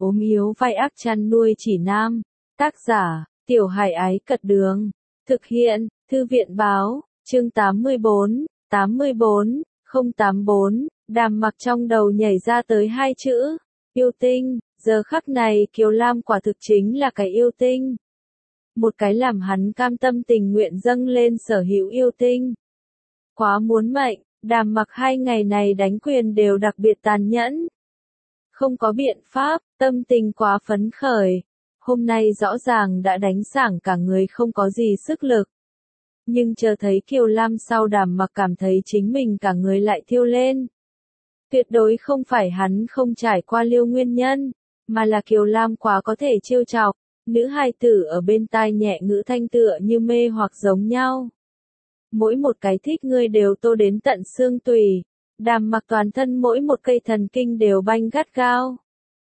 ốm yếu vai ác chăn nuôi chỉ nam. Tác giả, Tiểu Hải Ái Cật Đường. Thực hiện, Thư viện Báo, chương 84, 084, Đàm Mặc trong đầu nhảy ra tới hai chữ, yêu tinh, giờ khắc này Kiều Lam quả thực chính là cái yêu tinh. Một cái làm hắn cam tâm tình nguyện dâng lên sở hữu yêu tinh. Quá muốn mệnh, Đàm Mặc 2 ngày này đánh quyền đều đặc biệt tàn nhẫn. Không có biện pháp, tâm tình quá phấn khởi. Hôm nay rõ ràng đã đánh sảng cả người không có gì sức lực. Nhưng chờ thấy Kiều Lam sau Đàm Mặc cảm thấy chính mình cả người lại thiêu lên. Tuyệt đối không phải hắn không trải qua liêu nguyên nhân, mà là Kiều Lam quá có thể trêu chọc. Nữ hài tử ở bên tai nhẹ ngữ thanh tựa như mê hoặc giống nhau. Mỗi một cái thích ngươi đều tô đến tận xương tủy. Đàm Mặc toàn thân mỗi một cây thần kinh đều banh gắt gao.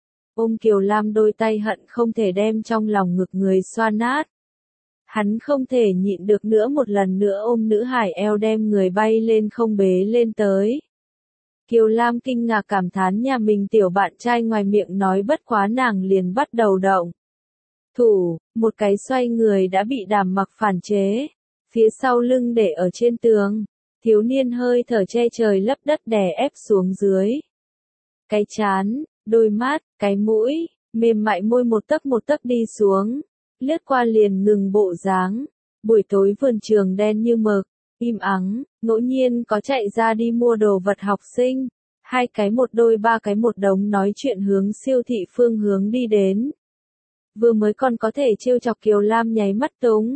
Ôm Kiều Lam đôi tay hận không thể đem trong lòng ngực người xoa nát. Hắn không thể nhịn được nữa, một lần nữa ôm nữ hải eo đem người bay lên không bế lên tới. Kiều Lam kinh ngạc cảm thán nhà mình tiểu bạn trai ngoài miệng nói bất quá nàng liền bắt đầu động. Thủ, một cái xoay người đã bị Đàm Mặc phản chế. Phía sau lưng để ở trên tường. Thiếu niên hơi thở che trời lấp đất đè ép xuống dưới. Cái trán, đôi mắt, cái mũi, mềm mại môi một tấc đi xuống. Lướt qua liền ngừng bộ dáng. Buổi tối vườn trường đen như mực, im ắng, ngẫu nhiên có chạy ra đi mua đồ vật học sinh. 2 cái một đôi 3 cái một đống nói chuyện hướng siêu thị phương hướng đi đến. Vừa mới còn có thể trêu chọc Kiều Lam nháy mắt túng.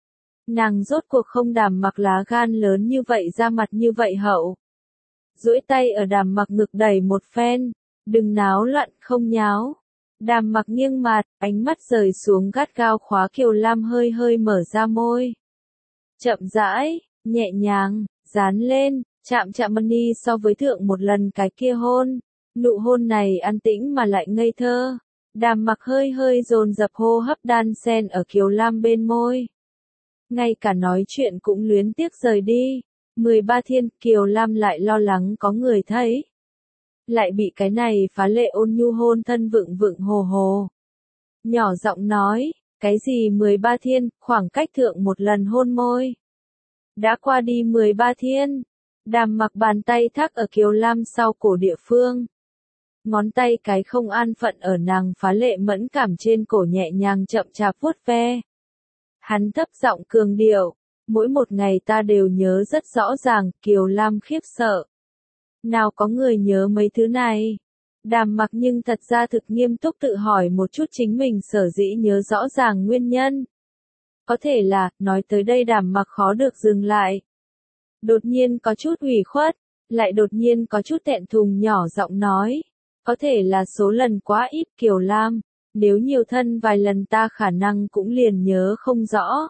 Nàng rốt cuộc không Đàm Mặc lá gan lớn như vậy, ra mặt như vậy hậu. Duỗi tay ở Đàm Mặc ngực đẩy một phen, đừng náo loạn, không nháo. Đàm Mặc nghiêng mặt, ánh mắt rời xuống gắt gao khóa Kiều Lam hơi hơi mở ra môi. Chậm rãi, nhẹ nhàng, dán lên, chạm mani so với thượng một lần cái kia hôn. Nụ hôn này an tĩnh mà lại ngây thơ. Đàm Mặc hơi hơi dồn dập hô hấp đan xen ở Kiều Lam bên môi. Ngay cả nói chuyện cũng luyến tiếc rời đi. 13 thiên, Kiều Lam lại lo lắng có người thấy. Lại bị cái này phá lệ ôn nhu hôn thân vựng hồ hồ. Nhỏ giọng nói, cái gì 13 thiên, khoảng cách thượng một lần hôn môi. Đã qua đi 13 thiên. Đàm Mặc bàn tay thác ở Kiều Lam sau cổ địa phương. Ngón tay cái không an phận ở nàng phá lệ mẫn cảm trên cổ nhẹ nhàng chậm chạp vuốt ve. Hắn thấp giọng cường điệu, mỗi một ngày ta đều nhớ rất rõ ràng. Kiều Lam khiếp sợ. Nào có người nhớ mấy thứ này? Đàm Mặc nhưng thật ra thực nghiêm túc tự hỏi một chút chính mình sở dĩ nhớ rõ ràng nguyên nhân. Có thể là, nói tới đây Đàm Mặc khó được dừng lại. Đột nhiên có chút ủy khuất, lại đột nhiên có chút thẹn thùng nhỏ giọng nói. Có thể là số lần quá ít Kiều Lam, nếu nhiều thân vài lần ta khả năng cũng liền nhớ không rõ.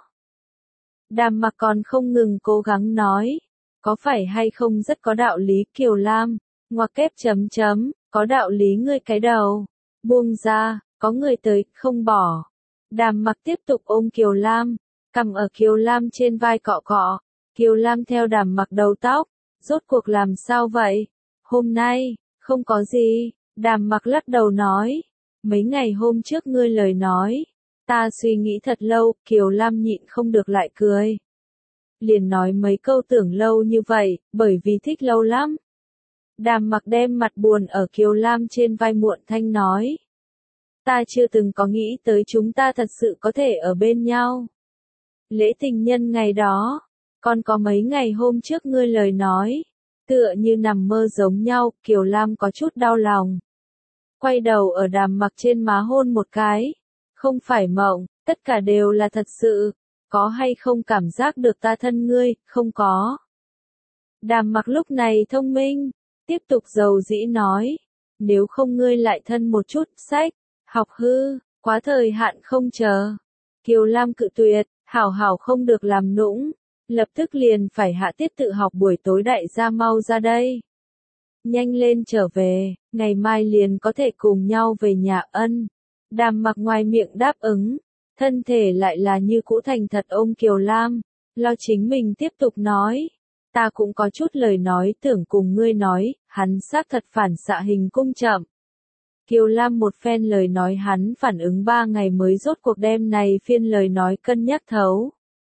Đàm Mặc còn không ngừng cố gắng nói. Có phải hay không rất có đạo lý Kiều Lam, ngoặc kép chấm chấm, có đạo lý ngươi cái đầu. Buông ra, có người tới, không bỏ. Đàm Mặc tiếp tục ôm Kiều Lam, cầm ở Kiều Lam trên vai cọ cọ. Kiều Lam theo Đàm Mặc đầu tóc, rốt cuộc làm sao vậy? Hôm nay, không có gì, Đàm Mặc lắc đầu nói. Mấy ngày hôm trước ngươi lời nói, ta suy nghĩ thật lâu. Kiều Lam nhịn không được lại cười. Liền nói mấy câu tưởng lâu như vậy, bởi vì thích lâu lắm. Đàm Mặc đem mặt buồn ở Kiều Lam trên vai muộn thanh nói. Ta chưa từng có nghĩ tới chúng ta thật sự có thể ở bên nhau. Lễ tình nhân ngày đó, còn có mấy ngày hôm trước ngươi lời nói, tựa như nằm mơ giống nhau. Kiều Lam có chút đau lòng. Quay đầu ở Đàm Mặc trên má hôn một cái. Không phải mộng, tất cả đều là thật sự. Có hay không cảm giác được ta thân ngươi? Không có. Đàm Mặc lúc này thông minh, tiếp tục dầu dĩ nói. Nếu không ngươi lại thân một chút, sách, học hư, quá thời hạn không chờ. Kiều Lam cự tuyệt, hảo không được làm nũng. Lập tức liền phải hạ tiết tự học, buổi tối đại gia mau ra đây. Nhanh lên trở về, ngày mai liền có thể cùng nhau về nhà. Ân. Đàm Mặc ngoài miệng đáp ứng. Thân thể lại là như cũ thành thật ôm Kiều Lam, lo chính mình tiếp tục nói. Ta cũng có chút lời nói tưởng cùng ngươi nói. Hắn xác thật phản xạ hình cung chậm. Kiều Lam một phen lời nói hắn phản ứng 3 ngày mới rốt cuộc đem này phiên lời nói cân nhắc thấu.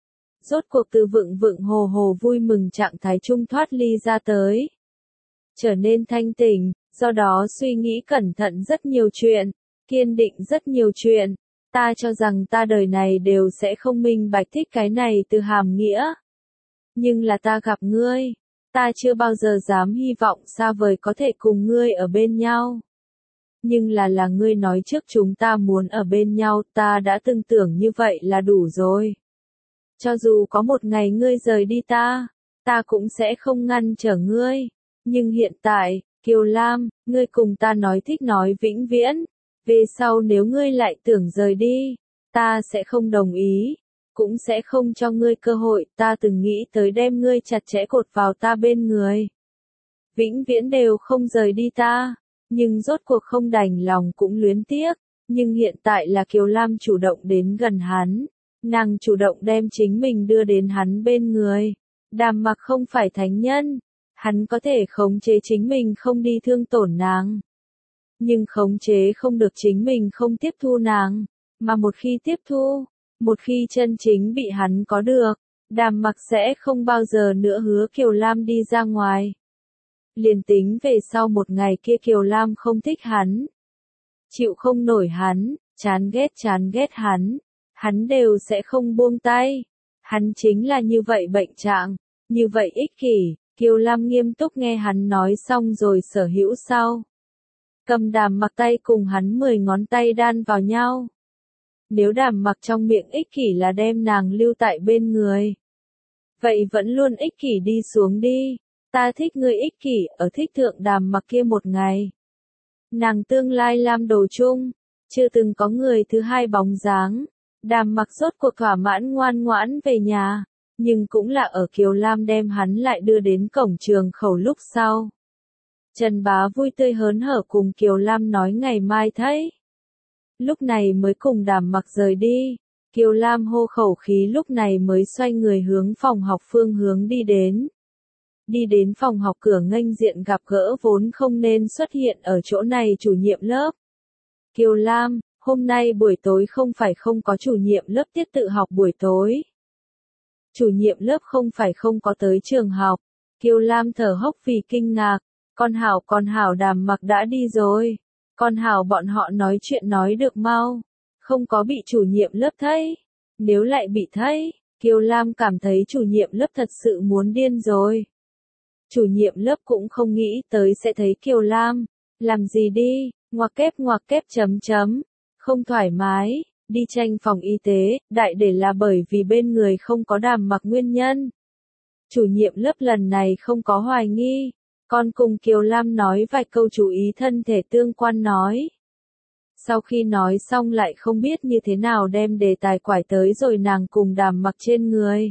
Rốt cuộc từ vựng vựng hồ hồ vui mừng trạng thái trung thoát ly ra tới. Trở nên thanh tỉnh, do đó suy nghĩ cẩn thận rất nhiều chuyện, kiên định rất nhiều chuyện. Ta cho rằng ta đời này đều sẽ không minh bạch thích cái này từ hàm nghĩa. Nhưng là ta gặp ngươi, ta chưa bao giờ dám hy vọng xa vời có thể cùng ngươi ở bên nhau. Nhưng là ngươi nói trước chúng ta muốn ở bên nhau, ta đã từng tưởng như vậy là đủ rồi. Cho dù có một ngày ngươi rời đi ta cũng sẽ không ngăn trở ngươi. Nhưng hiện tại, Kiều Lam, ngươi cùng ta nói thích nói vĩnh viễn. Về sau nếu ngươi lại tưởng rời đi, ta sẽ không đồng ý, cũng sẽ không cho ngươi cơ hội, ta từng nghĩ tới đem ngươi chặt chẽ cột vào ta bên người. Vĩnh viễn đều không rời đi ta, nhưng rốt cuộc không đành lòng cũng luyến tiếc, nhưng hiện tại là Kiều Lam chủ động đến gần hắn, nàng chủ động đem chính mình đưa đến hắn bên người. Đàm Mặc không phải thánh nhân, hắn có thể khống chế chính mình không đi thương tổn nàng. Nhưng khống chế không được chính mình không tiếp thu nàng, mà một khi tiếp thu, một khi chân chính bị hắn có được, Đàm Mặc sẽ không bao giờ nữa hứa Kiều Lam đi ra ngoài. Liền tính về sau một ngày kia Kiều Lam không thích hắn, chịu không nổi hắn, chán ghét hắn đều sẽ không buông tay. Hắn chính là như vậy bệnh trạng, như vậy ích kỷ. Kiều Lam nghiêm túc nghe hắn nói xong rồi sở hữu sau. Cầm Đàm Mặc tay cùng hắn 10 ngón tay đan vào nhau. Nếu Đàm Mặc trong miệng ích kỷ là đem nàng lưu tại bên người, vậy vẫn luôn ích kỷ đi xuống đi. Ta thích ngươi ích kỷ, ở thích thượng Đàm Mặc kia một ngày. Nàng tương lai Lam đồ chung, chưa từng có người thứ hai bóng dáng. Đàm Mặc rốt cuộc thỏa mãn ngoan ngoãn về nhà, nhưng cũng là ở Kiều Lam đem hắn lại đưa đến cổng trường khẩu lúc sau. Trần Bá vui tươi hớn hở cùng Kiều Lam nói ngày mai thấy. Lúc này mới cùng Đàm Mặc rời đi, Kiều Lam hô khẩu khí lúc này mới xoay người hướng phòng học phương hướng đi đến. Đi đến phòng học cửa nghênh diện gặp gỡ vốn không nên xuất hiện ở chỗ này chủ nhiệm lớp. Kiều Lam, hôm nay buổi tối không phải không có chủ nhiệm lớp tiết tự học buổi tối. Chủ nhiệm lớp không phải không có tới trường học. Kiều Lam thở hốc vì kinh ngạc. Con Hảo Đàm Mặc đã đi rồi. Con Hảo bọn họ nói chuyện nói được mau. Không có bị chủ nhiệm lớp thấy. Nếu lại bị thấy, Kiều Lam cảm thấy chủ nhiệm lớp thật sự muốn điên rồi. Chủ nhiệm lớp cũng không nghĩ tới sẽ thấy Kiều Lam. Làm gì đi, ngoặc kép chấm. Không thoải mái, đi tranh phòng y tế, đại để là bởi vì bên người không có Đàm Mặc nguyên nhân. Chủ nhiệm lớp lần này không có hoài nghi. Con cùng Kiều Lam nói vài câu chú ý thân thể tương quan nói. Sau khi nói xong lại không biết như thế nào đem đề tài quải tới rồi nàng cùng Đàm Mặc trên người.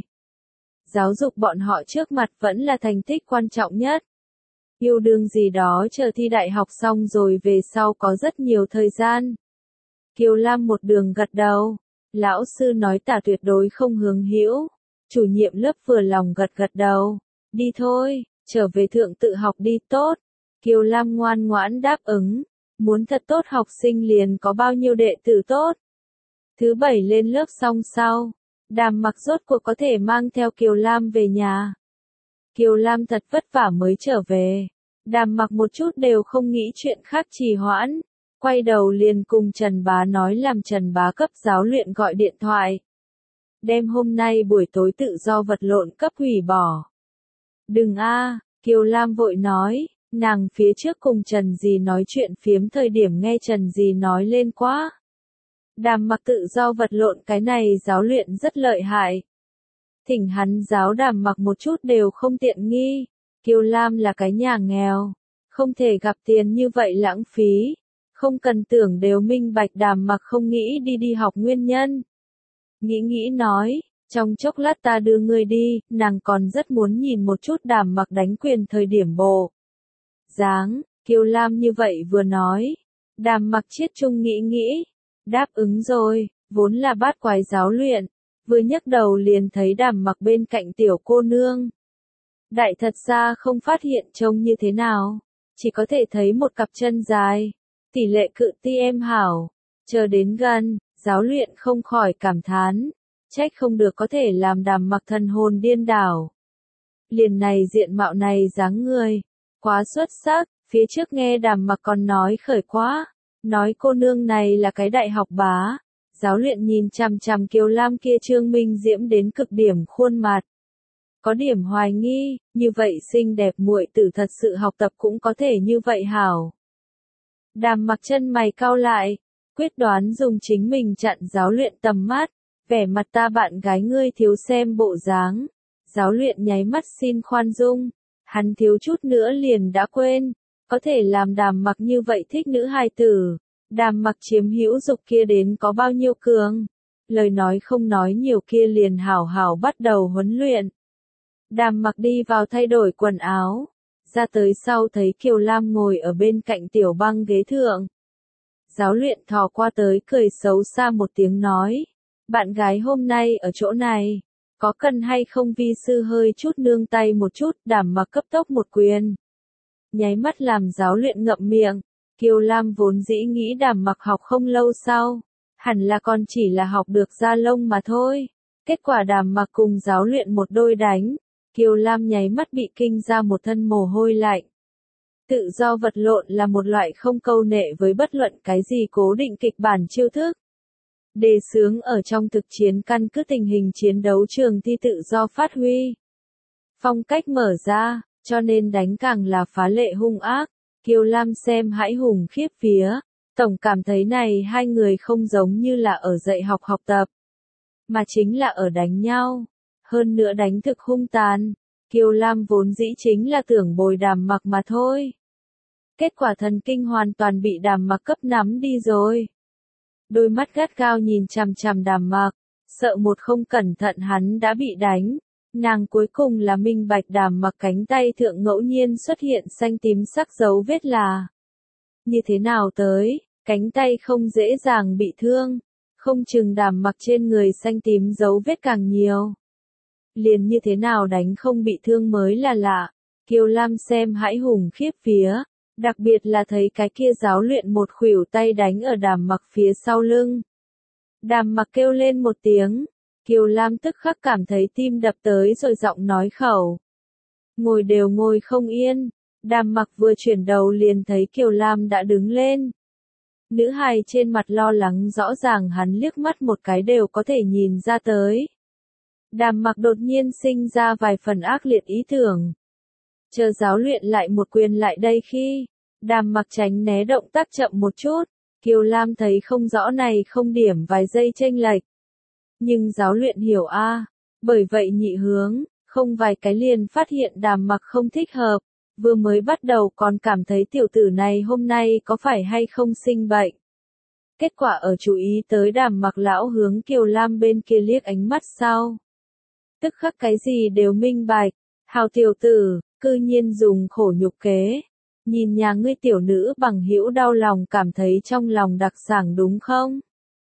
Giáo dục bọn họ trước mặt vẫn là thành tích quan trọng nhất. Yêu đương gì đó chờ thi đại học xong rồi về sau có rất nhiều thời gian. Kiều Lam một đường gật đầu. Lão sư nói ta tuyệt đối không hướng hữu. Chủ nhiệm lớp vừa lòng gật đầu. Đi thôi, trở về thượng tự học đi tốt. Kiều Lam ngoan ngoãn đáp ứng. Muốn thật tốt học sinh liền có bao nhiêu đệ tử tốt. Thứ 7 lên lớp xong sau, Đàm Mặc rốt cuộc có thể mang theo Kiều Lam về nhà. Kiều Lam thật vất vả mới trở về. Đàm Mặc một chút đều không nghĩ chuyện khác trì hoãn. Quay đầu liền cùng Trần Bá nói làm Trần Bá cấp giáo luyện gọi điện thoại. Đem hôm nay buổi tối tự do vật lộn cấp hủy bỏ. Đừng a, Kiều Lam vội nói, nàng phía trước cùng Trần Dì nói chuyện phiếm thời điểm nghe Trần Dì nói lên quá. Đàm Mặc tự do vật lộn cái này giáo luyện rất lợi hại. Thỉnh hắn giáo Đàm Mặc một chút đều không tiện nghi. Kiều Lam là cái nhà nghèo, không thể gặp tiền như vậy lãng phí. Không cần tưởng đều minh bạch Đàm Mặc không nghĩ đi học nguyên nhân. Nghĩ nói, trong chốc lát ta đưa ngươi đi, nàng còn rất muốn nhìn một chút Đàm Mặc đánh quyền thời điểm bộ. Dáng, Kiều Lam như vậy vừa nói. Đàm Mặc chiết chung nghĩ, đáp ứng rồi, vốn là bát quái giáo luyện. Vừa nhấc đầu liền thấy Đàm Mặc bên cạnh tiểu cô nương. Đại thật ra không phát hiện trông như thế nào, chỉ có thể thấy một cặp chân dài. Tỷ lệ cự ti em hảo. Chờ đến gần, giáo luyện không khỏi cảm thán. Trách không được có thể làm Đàm Mặc thần hồn điên đảo. Liền này diện mạo này dáng người. Quá xuất sắc, phía trước nghe Đàm Mặc còn nói khởi quá. Nói cô nương này là cái đại học bá. Giáo luyện nhìn chằm chằm Kiều Lam kia trương minh diễm đến cực điểm khuôn mặt. Có điểm hoài nghi, như vậy xinh đẹp muội tử thật sự học tập cũng có thể như vậy hảo. Đàm Mặc chân mày cau lại, quyết đoán dùng chính mình chặn giáo luyện tầm mắt, vẻ mặt ta bạn gái ngươi thiếu xem bộ dáng. Giáo luyện nháy mắt xin khoan dung, hắn thiếu chút nữa liền đã quên, có thể làm Đàm Mặc như vậy thích nữ hài tử. Đàm Mặc chiếm hữu dục kia đến có bao nhiêu cường. Lời nói không nói nhiều kia liền hảo hảo bắt đầu huấn luyện. Đàm Mặc đi vào thay đổi quần áo. Ra tới sau thấy Kiều Lam ngồi ở bên cạnh tiểu băng ghế thượng. Giáo luyện thò qua tới cười xấu xa một tiếng nói. Bạn gái hôm nay ở chỗ này. Có cần hay không vi sư hơi chút nương tay một chút. Đàm Mặc cấp tốc một quyền. Nháy mắt làm giáo luyện ngậm miệng. Kiều Lam vốn dĩ nghĩ Đàm Mặc học không lâu sau. Hẳn là còn chỉ là học được da lông mà thôi. Kết quả Đàm Mặc cùng giáo luyện một đôi đánh. Kiều Lam nháy mắt bị kinh ra một thân mồ hôi lạnh. Tự do vật lộn là một loại không câu nệ với bất luận cái gì cố định kịch bản chiêu thức. Đề xướng ở trong thực chiến căn cứ tình hình chiến đấu trường thi tự do phát huy. Phong cách mở ra, cho nên đánh càng là phá lệ hung ác. Kiều Lam xem hãi hùng khiếp vía. Tổng cảm thấy này hai người không giống như là ở dạy học học tập. Mà chính là ở đánh nhau. Hơn nữa đánh thực hung tàn. Kiều Lam vốn dĩ chính là tưởng bồi Đàm Mặc mà thôi. Kết quả thần kinh hoàn toàn bị Đàm Mặc cấp nắm đi rồi. Đôi mắt gắt gao nhìn chằm chằm Đàm Mặc, sợ một không cẩn thận hắn đã bị đánh. Nàng cuối cùng là minh bạch Đàm Mặc cánh tay thượng ngẫu nhiên xuất hiện xanh tím sắc dấu vết là. Như thế nào tới, cánh tay không dễ dàng bị thương. Không chừng Đàm Mặc trên người xanh tím dấu vết càng nhiều. Liền như thế nào đánh không bị thương mới là lạ. Kiều Lam xem hãi hùng khiếp vía. Đặc biệt là thấy cái kia giáo luyện một khuỷu tay đánh ở Đàm Mặc phía sau lưng. Đàm Mặc kêu lên một tiếng. Kiều Lam tức khắc cảm thấy tim đập tới rồi giọng nói khẩu. Ngồi đều ngồi không yên. Đàm Mặc vừa chuyển đầu liền thấy Kiều Lam đã đứng lên. Nữ hài trên mặt lo lắng rõ ràng hắn liếc mắt một cái đều có thể nhìn ra tới. Đàm Mặc đột nhiên sinh ra vài phần ác liệt ý tưởng. Chờ giáo luyện lại một quyền lại đây khi, Đàm Mặc tránh né động tác chậm một chút, Kiều Lam thấy không rõ này không điểm vài giây chênh lệch. Nhưng giáo luyện hiểu bởi vậy nhị hướng, không vài cái liền phát hiện Đàm Mặc không thích hợp, vừa mới bắt đầu còn cảm thấy tiểu tử này hôm nay có phải hay không sinh bệnh. Kết quả ở chú ý tới Đàm Mặc lão hướng Kiều Lam bên kia liếc ánh mắt sau. Tức khắc cái gì đều minh bạch, hào tiểu tử, cư nhiên dùng khổ nhục kế. Nhìn nhà ngươi tiểu nữ bằng hữu đau lòng cảm thấy trong lòng đặc sảng đúng không?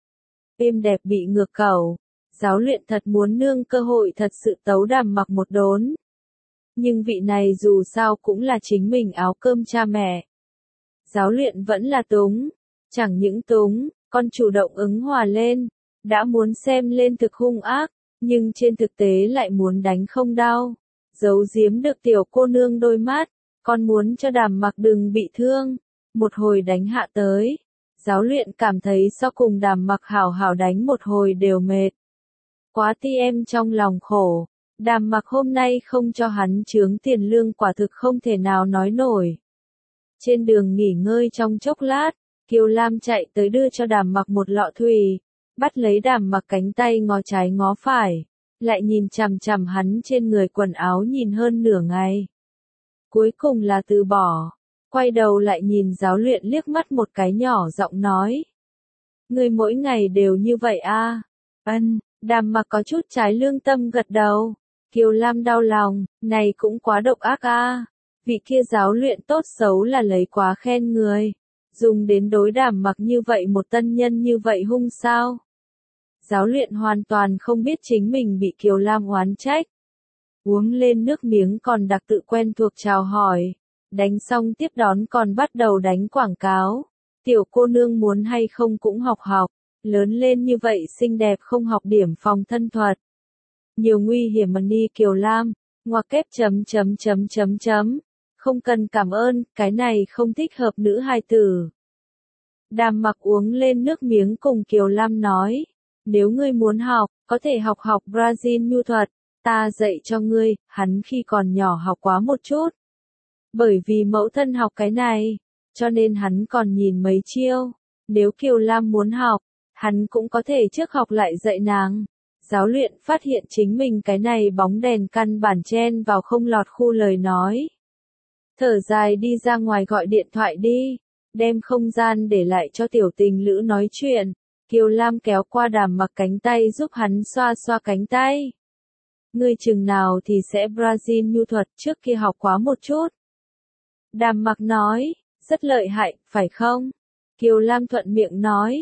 Êm đẹp bị ngược cầu, giáo luyện thật muốn nương cơ hội thật sự tấu Đàm Mặc một đốn. Nhưng vị này dù sao cũng là chính mình áo cơm cha mẹ. Giáo luyện vẫn là túng, chẳng những túng, còn chủ động ứng hòa lên, đã muốn xem lên thực hung ác, nhưng trên thực tế lại muốn đánh không đau. Giấu giếm được tiểu cô nương đôi mắt, còn muốn cho Đàm Mặc đừng bị thương. Một hồi đánh hạ tới, giáo luyện cảm thấy so cùng Đàm Mặc hảo hảo đánh một hồi đều mệt. Quá ti em trong lòng khổ, Đàm Mặc hôm nay không cho hắn chướng tiền lương quả thực không thể nào nói nổi. Trên đường nghỉ ngơi trong chốc lát, Kiều Lam chạy tới đưa cho Đàm Mặc một lọ thủy, bắt lấy Đàm Mặc cánh tay ngó trái ngó phải, lại nhìn chằm chằm hắn trên người quần áo nhìn hơn nửa ngày. Cuối cùng là từ bỏ, quay đầu lại nhìn giáo luyện liếc mắt một cái nhỏ giọng nói. Ngươi mỗi ngày đều như vậy Ân, Đàm Mặc có chút trái lương tâm gật đầu. Kiều Lam đau lòng, này cũng quá độc ác Vị kia giáo luyện tốt xấu là lấy quá khen người. Dùng đến đối Đàm Mặc như vậy một tân nhân như vậy hung sao? Giáo luyện hoàn toàn không biết chính mình bị Kiều Lam oán trách. Uống lên nước miếng còn đặc tự quen thuộc chào hỏi. Đánh xong tiếp đón còn bắt đầu đánh quảng cáo. Tiểu cô nương muốn hay không cũng học học, lớn lên như vậy xinh đẹp không học điểm phòng thân thuật. Nhiều nguy hiểm mà Ni Kiều Lam, ngoặc kép chấm. Không cần cảm ơn, cái này không thích hợp nữ hài tử. Đàm Mặc uống lên nước miếng cùng Kiều Lam nói, nếu ngươi muốn học, có thể học Brazil nhu thuật, ta dạy cho ngươi, hắn khi còn nhỏ học quá một chút. Bởi vì mẫu thân học cái này, cho nên hắn còn nhìn mấy chiêu, nếu Kiều Lam muốn học, hắn cũng có thể trước học lại dạy nàng. Giáo luyện phát hiện chính mình cái này bóng đèn căn bản chen vào không lọt khu lời nói. Thở dài đi ra ngoài gọi điện thoại đi, đem không gian để lại cho tiểu tình lữ nói chuyện. Kiều Lam kéo qua Đàm Mặc cánh tay giúp hắn xoa xoa cánh tay. Ngươi chừng nào thì sẽ Brazil nhu thuật, trước kia học quá một chút. Đàm Mặc nói, rất lợi hại, phải không? Kiều Lam thuận miệng nói,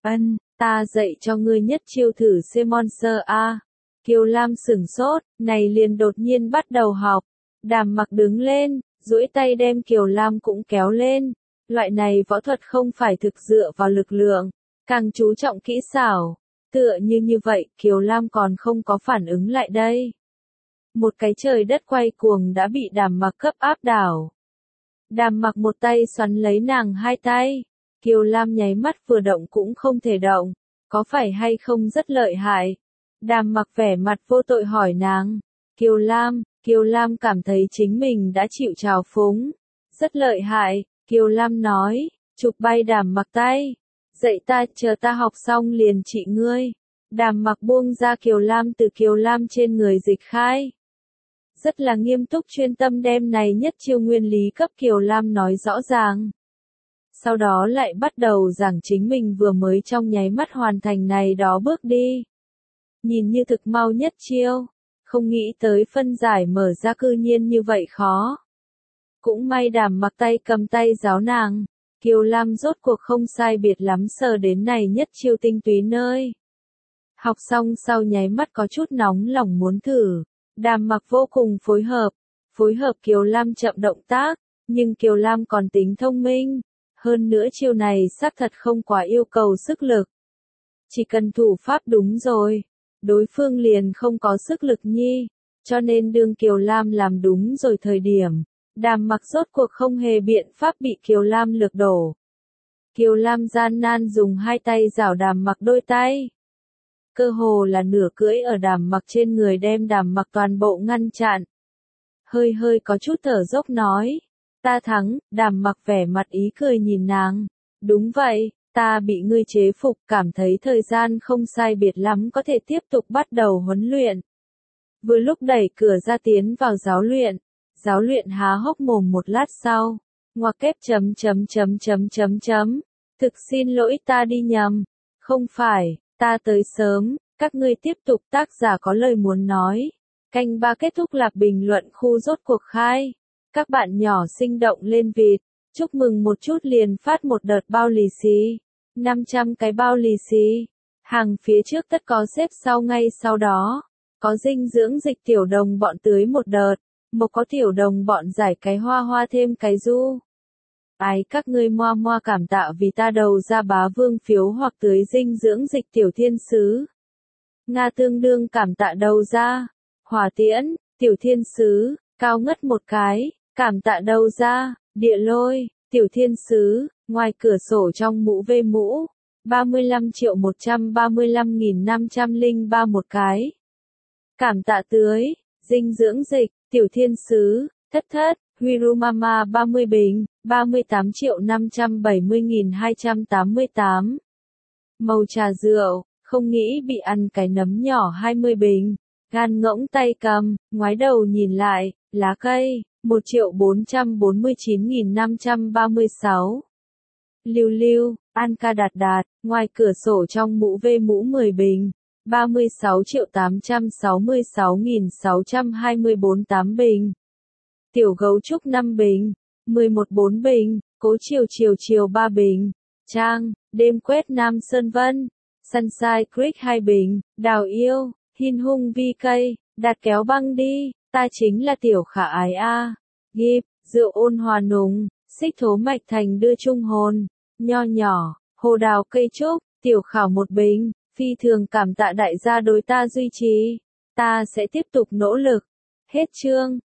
ta dạy cho ngươi nhất chiêu thử Semonser A. Kiều Lam sửng sốt, này liền đột nhiên bắt đầu học. Đàm Mặc đứng lên, duỗi tay đem Kiều Lam cũng kéo lên. Loại này võ thuật không phải thực dựa vào lực lượng, càng chú trọng kỹ xảo. Tựa như vậy, Kiều Lam còn không có phản ứng lại đây. Một cái trời đất quay cuồng đã bị Đàm Mặc cấp áp đảo. Đàm Mặc một tay xoắn lấy nàng hai tay. Kiều Lam nháy mắt vừa động cũng không thể động. Có phải hay không rất lợi hại? Đàm Mặc vẻ mặt vô tội hỏi nàng. Kiều Lam cảm thấy chính mình đã chịu trào phúng. Rất lợi hại, Kiều Lam nói, chụp bay Đàm Mặc tay. Dạy ta, chờ ta học xong liền trị ngươi. Đàm Mặc buông ra Kiều Lam từ Kiều Lam trên người dịch khai. Rất là nghiêm túc chuyên tâm đem này nhất chiêu nguyên lý cấp Kiều Lam nói rõ ràng. Sau đó lại bắt đầu giảng chính mình vừa mới trong nháy mắt hoàn thành này đó bước đi. Nhìn như thực mau nhất chiêu, không nghĩ tới phân giải mở ra cư nhiên như vậy khó. Cũng may Đàm Mặc tay cầm tay giáo nàng, Kiều Lam rốt cuộc không sai biệt lắm sờ đến này nhất chiêu tinh túy nơi. Học xong sau nháy mắt có chút nóng lòng muốn thử, Đàm Mặc vô cùng phối hợp Kiều Lam chậm động tác, nhưng Kiều Lam còn tính thông minh. Hơn nữa chiêu này xác thật không quá yêu cầu sức lực. Chỉ cần thủ pháp đúng rồi, đối phương liền không có sức lực nhi, cho nên đương Kiều Lam làm đúng rồi thời điểm, Đàm Mặc rốt cuộc không hề biện pháp bị Kiều Lam lược đổ. Kiều Lam gian nan dùng hai tay giảo Đàm Mặc đôi tay. Cơ hồ là nửa cưỡi ở Đàm Mặc trên người đem Đàm Mặc toàn bộ ngăn chặn. Hơi có chút thở dốc nói. Ta thắng, Đàm Mặc vẻ mặt ý cười nhìn nàng. Đúng vậy, ta bị ngươi chế phục, cảm thấy thời gian không sai biệt lắm có thể tiếp tục bắt đầu huấn luyện. Vừa lúc đẩy cửa ra tiến vào giáo luyện há hốc mồm một lát sau. Ngoặc kép chấm. Thực xin lỗi ta đi nhầm. Không phải, ta tới sớm, các ngươi tiếp tục tác giả có lời muốn nói. Canh 3 kết thúc lạc bình luận khu rốt cuộc khai. Các bạn nhỏ sinh động lên vịt, chúc mừng một chút liền phát một đợt bao lì xì, 500 cái bao lì xì, hàng phía trước tất có xếp sau ngay sau đó, có dinh dưỡng dịch tiểu đồng bọn tưới một đợt, một có tiểu đồng bọn giải cái hoa thêm cái du. Ái các ngươi moa cảm tạ vì ta đầu ra bá vương phiếu hoặc tưới dinh dưỡng dịch tiểu thiên sứ. Nga tương đương cảm tạ đầu ra, hỏa tiễn, tiểu thiên sứ, cao ngất một cái. Cảm tạ đầu ra, địa lôi, tiểu thiên sứ, ngoài cửa sổ trong mũ vê mũ, 35.135.503 một cái. Cảm tạ tưới, dinh dưỡng dịch, tiểu thiên sứ, thất, Hirumama 30 bình, 38.570.288. Màu trà rượu, không nghĩ bị ăn cái nấm nhỏ 20 bình. Gan ngỗng tay cầm, ngoái đầu nhìn lại, lá cây. 1.449.536. Lưu, Anca đạt, ngoài cửa sổ trong mũ vê mũ 10 bình, 36.866.624 bình. Tiểu gấu trúc 5 bình, 11 bình, cố chiều 3 bình, Trang, đêm quét Nam Sơn Vân, Sunshine Creek 2 bình, đào yêu, hin hung vi cây, đạt kéo băng đi. Ta chính là tiểu khả ái a. Gip, rượu ôn hòa nùng, xích thố mạch thành đưa trung hồn. nho nhỏ, hồ đào cây trúc, tiểu khảo một bình, phi thường cảm tạ đại gia đối ta duy trì. Ta sẽ tiếp tục nỗ lực. Hết chương.